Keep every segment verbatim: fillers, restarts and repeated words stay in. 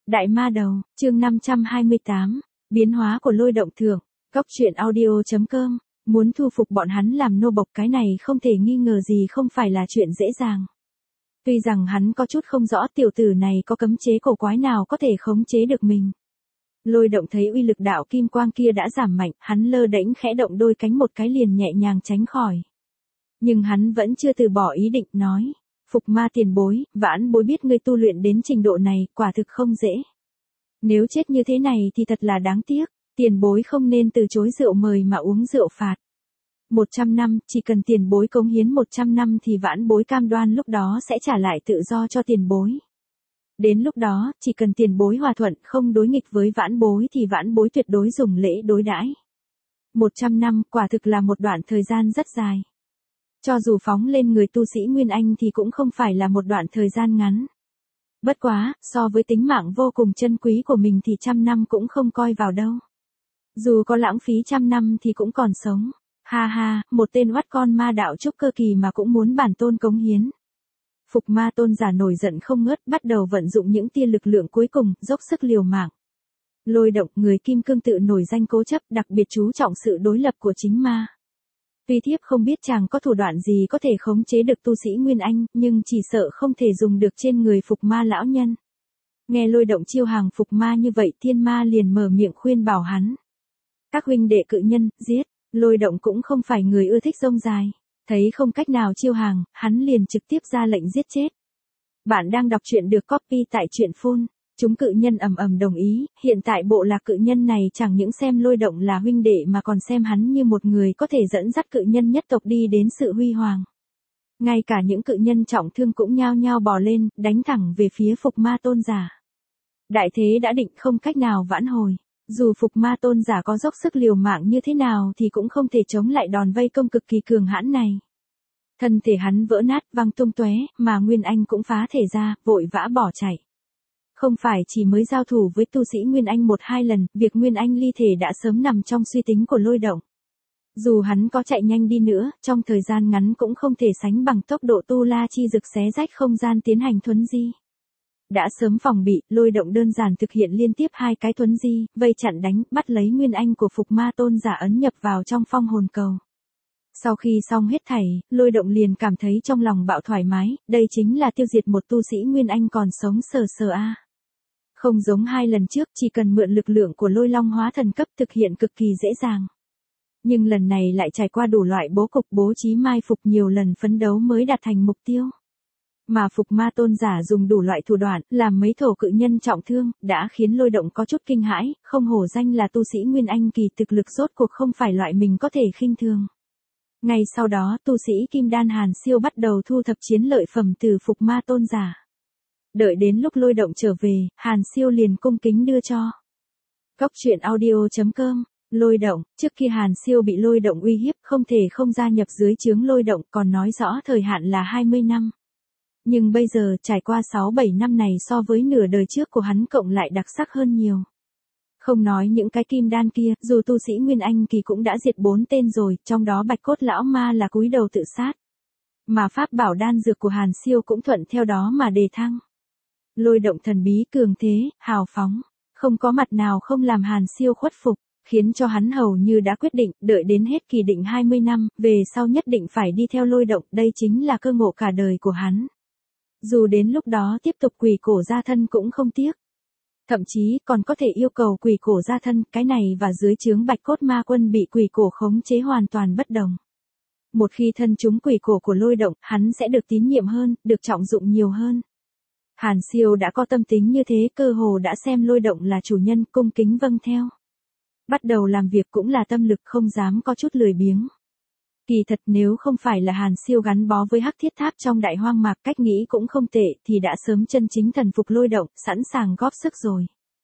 Đại ma đầu, chương năm trăm hai mươi tám, biến hóa của lôi động thượng, góc truyện audio.com, muốn thu phục bọn hắn làm nô bộc cái này không thể nghi ngờ gì không phải là chuyện dễ dàng. Tuy rằng hắn có chút không rõ tiểu tử này có cấm chế cổ quái nào có thể khống chế được mình. Lôi động thấy uy lực đạo kim quang kia đã giảm mạnh, hắn lơ đễnh khẽ động đôi cánh một cái liền nhẹ nhàng tránh khỏi. Nhưng hắn vẫn chưa từ bỏ ý định nói. Phục ma tiền bối, vãn bối biết ngươi tu luyện đến trình độ này, quả thực không dễ. Nếu chết như thế này thì thật là đáng tiếc, tiền bối không nên từ chối rượu mời mà uống rượu phạt. Một trăm năm, chỉ cần tiền bối cống hiến một trăm năm thì vãn bối cam đoan lúc đó sẽ trả lại tự do cho tiền bối. Đến lúc đó, chỉ cần tiền bối hòa thuận không đối nghịch với vãn bối thì vãn bối tuyệt đối dùng lễ đối đãi. Một trăm năm, quả thực là một đoạn thời gian rất dài. Cho dù phóng lên người tu sĩ Nguyên Anh thì cũng không phải là một đoạn thời gian ngắn. Bất quá, so với tính mạng vô cùng chân quý của mình thì trăm năm cũng không coi vào đâu. Dù có lãng phí trăm năm thì cũng còn sống. Ha ha, một tên oắt con ma đạo trúc cơ kỳ mà cũng muốn bản tôn cống hiến. Phục ma tôn giả nổi giận không ngớt, bắt đầu vận dụng những tia lực lượng cuối cùng, dốc sức liều mạng. Lôi động, người kim cương tự nổi danh cố chấp, đặc biệt chú trọng sự đối lập của chính ma. Tuy thiếp không biết chàng có thủ đoạn gì có thể khống chế được tu sĩ Nguyên Anh, nhưng chỉ sợ không thể dùng được trên người phục ma lão nhân. Nghe lôi động chiêu hàng phục ma như vậy, thiên ma liền mở miệng khuyên bảo hắn. Các huynh đệ cự nhân, giết, lôi động cũng không phải người ưa thích rông dài. Thấy không cách nào chiêu hàng, hắn liền trực tiếp ra lệnh giết chết. Bạn đang đọc truyện được copy tại truyện phun. Chúng cự nhân ầm ầm đồng ý, hiện tại bộ lạc cự nhân này chẳng những xem lôi động là huynh đệ mà còn xem hắn như một người có thể dẫn dắt cự nhân nhất tộc đi đến sự huy hoàng. Ngay cả những cự nhân trọng thương cũng nhao nhao bò lên, đánh thẳng về phía phục ma tôn giả. Đại thế đã định không cách nào vãn hồi, dù phục ma tôn giả có dốc sức liều mạng như thế nào thì cũng không thể chống lại đòn vây công cực kỳ cường hãn này. Thân thể hắn vỡ nát văng tung tóe, mà Nguyên Anh cũng phá thể ra, vội vã bỏ chạy. Không phải chỉ mới giao thủ với tu sĩ Nguyên Anh một hai lần, việc Nguyên Anh ly thể đã sớm nằm trong suy tính của lôi động. Dù hắn có chạy nhanh đi nữa, trong thời gian ngắn cũng không thể sánh bằng tốc độ tu la chi dực xé rách không gian tiến hành thuấn di. Đã sớm phòng bị, lôi động đơn giản thực hiện liên tiếp hai cái thuấn di, vây chặn đánh, bắt lấy Nguyên Anh của phục ma tôn giả ấn nhập vào trong phong hồn cầu. Sau khi xong hết thảy, lôi động liền cảm thấy trong lòng bạo thoải mái, đây chính là tiêu diệt một tu sĩ Nguyên Anh còn sống sờ sờ a. Không giống hai lần trước, chỉ cần mượn lực lượng của lôi long hóa thần cấp thực hiện cực kỳ dễ dàng. Nhưng lần này lại trải qua đủ loại bố cục bố trí mai phục nhiều lần phấn đấu mới đạt thành mục tiêu. Mà phục ma tôn giả dùng đủ loại thủ đoạn, làm mấy thổ cự nhân trọng thương, đã khiến lôi động có chút kinh hãi, không hổ danh là tu sĩ Nguyên Anh kỳ thực lực rốt cuộc không phải loại mình có thể khinh thường. Ngay sau đó, tu sĩ Kim Đan Hàn Siêu bắt đầu thu thập chiến lợi phẩm từ phục ma tôn giả. Đợi đến lúc lôi động trở về, Hàn Siêu liền cung kính đưa cho. Góc truyện audio.com, lôi động, trước khi Hàn Siêu bị lôi động uy hiếp không thể không gia nhập dưới trướng lôi động, còn nói rõ thời hạn là hai mươi năm. Nhưng bây giờ trải qua sáu bảy năm này so với nửa đời trước của hắn cộng lại đặc sắc hơn nhiều. Không nói những cái kim đan kia, dù tu sĩ Nguyên Anh kỳ cũng đã diệt bốn tên rồi, trong đó bạch cốt lão ma là cúi đầu tự sát. Mà pháp bảo đan dược của Hàn Siêu cũng thuận theo đó mà đề thăng. Lôi động thần bí cường thế, hào phóng, không có mặt nào không làm Hàn Siêu khuất phục, khiến cho hắn hầu như đã quyết định, đợi đến hết kỳ định hai mươi năm, về sau nhất định phải đi theo lôi động, đây chính là cơ ngộ cả đời của hắn. Dù đến lúc đó tiếp tục quỷ cổ gia thân cũng không tiếc. Thậm chí còn có thể yêu cầu quỷ cổ gia thân, cái này và dưới trướng bạch cốt ma quân bị quỷ cổ khống chế hoàn toàn bất đồng. Một khi thân chúng quỷ cổ của lôi động, hắn sẽ được tín nhiệm hơn, được trọng dụng nhiều hơn. Hàn Siêu đã có tâm tính như thế, cơ hồ đã xem lôi động là chủ nhân, cung kính vâng theo. Bắt đầu làm việc cũng là tâm lực, không dám có chút lười biếng. Kỳ thật nếu không phải là Hàn Siêu gắn bó với hắc thiết tháp trong đại hoang mạc, cách nghĩ cũng không tệ, thì đã sớm chân chính thần phục lôi động, sẵn sàng góp sức rồi.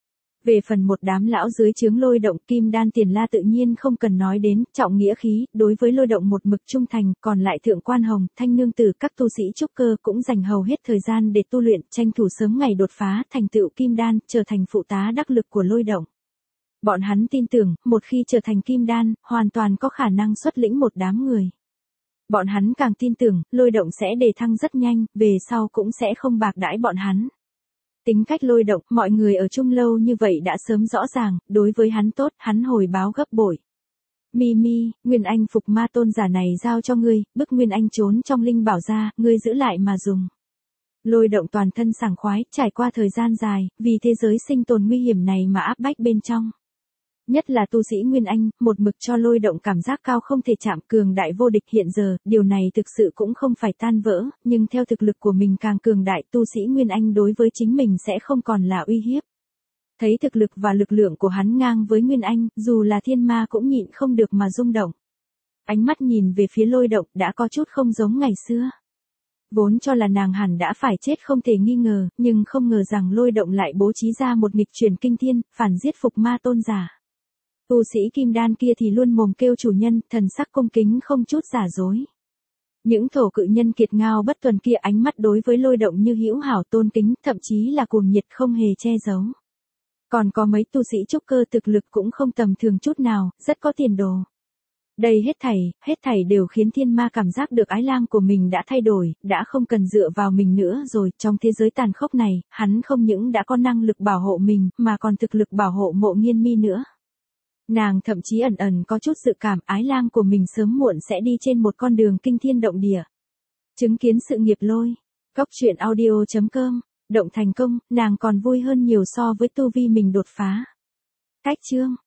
Về phần một đám lão dưới trướng lôi động, Kim Đan Tiền La tự nhiên không cần nói đến, trọng nghĩa khí, đối với lôi động một mực trung thành, còn lại Thượng Quan Hồng, Thanh Nương Tử, các tu sĩ trúc cơ cũng dành hầu hết thời gian để tu luyện, tranh thủ sớm ngày đột phá, thành tựu Kim Đan, trở thành phụ tá đắc lực của lôi động. Bọn hắn tin tưởng, một khi trở thành Kim Đan, hoàn toàn có khả năng xuất lĩnh một đám người. Bọn hắn càng tin tưởng, lôi động sẽ đề thăng rất nhanh, về sau cũng sẽ không bạc đãi bọn hắn. Tính cách Lôi Động, mọi người ở chung lâu như vậy đã sớm rõ ràng, đối với hắn tốt, hắn hồi báo gấp bội. Mimi, Nguyên Anh phục ma tôn giả này giao cho ngươi, bức Nguyên Anh trốn trong linh bảo ra, ngươi giữ lại mà dùng. Lôi Động toàn thân sảng khoái, trải qua thời gian dài, vì thế giới sinh tồn nguy hiểm này mà áp bách bên trong. Nhất là tu sĩ Nguyên Anh, một mực cho Lôi Động cảm giác cao không thể chạm, cường đại vô địch hiện giờ, điều này thực sự cũng không phải tan vỡ, nhưng theo thực lực của mình càng cường đại, tu sĩ Nguyên Anh đối với chính mình sẽ không còn là uy hiếp. Thấy thực lực và lực lượng của hắn ngang với Nguyên Anh, dù là thiên ma cũng nhịn không được mà rung động. Ánh mắt nhìn về phía Lôi Động đã có chút không giống ngày xưa. Vốn cho là nàng hẳn đã phải chết không thể nghi ngờ, nhưng không ngờ rằng Lôi Động lại bố trí ra một nghịch chuyển kinh thiên, phản giết phục ma tôn giả. Tu sĩ kim đan kia thì luôn mồm kêu chủ nhân, thần sắc cung kính không chút giả dối. Những thổ cự nhân kiệt ngao bất tuần kia ánh mắt đối với Lôi Động như hữu hảo tôn kính, thậm chí là cuồng nhiệt không hề che giấu. Còn có mấy tu sĩ trúc cơ thực lực cũng không tầm thường chút nào, rất có tiền đồ. Đây hết thảy, hết thảy đều khiến thiên ma cảm giác được ái lang của mình đã thay đổi, đã không cần dựa vào mình nữa rồi, trong thế giới tàn khốc này, hắn không những đã có năng lực bảo hộ mình, mà còn thực lực bảo hộ Mộ Nghiên Mi nữa. Nàng thậm chí ẩn ẩn có chút dự cảm ái lang của mình sớm muộn sẽ đi trên một con đường kinh thiên động địa. Chứng kiến sự nghiệp Lôi, Cốc truyện audio chấm com, động thành công, nàng còn vui hơn nhiều so với tu vi mình đột phá. Cách chương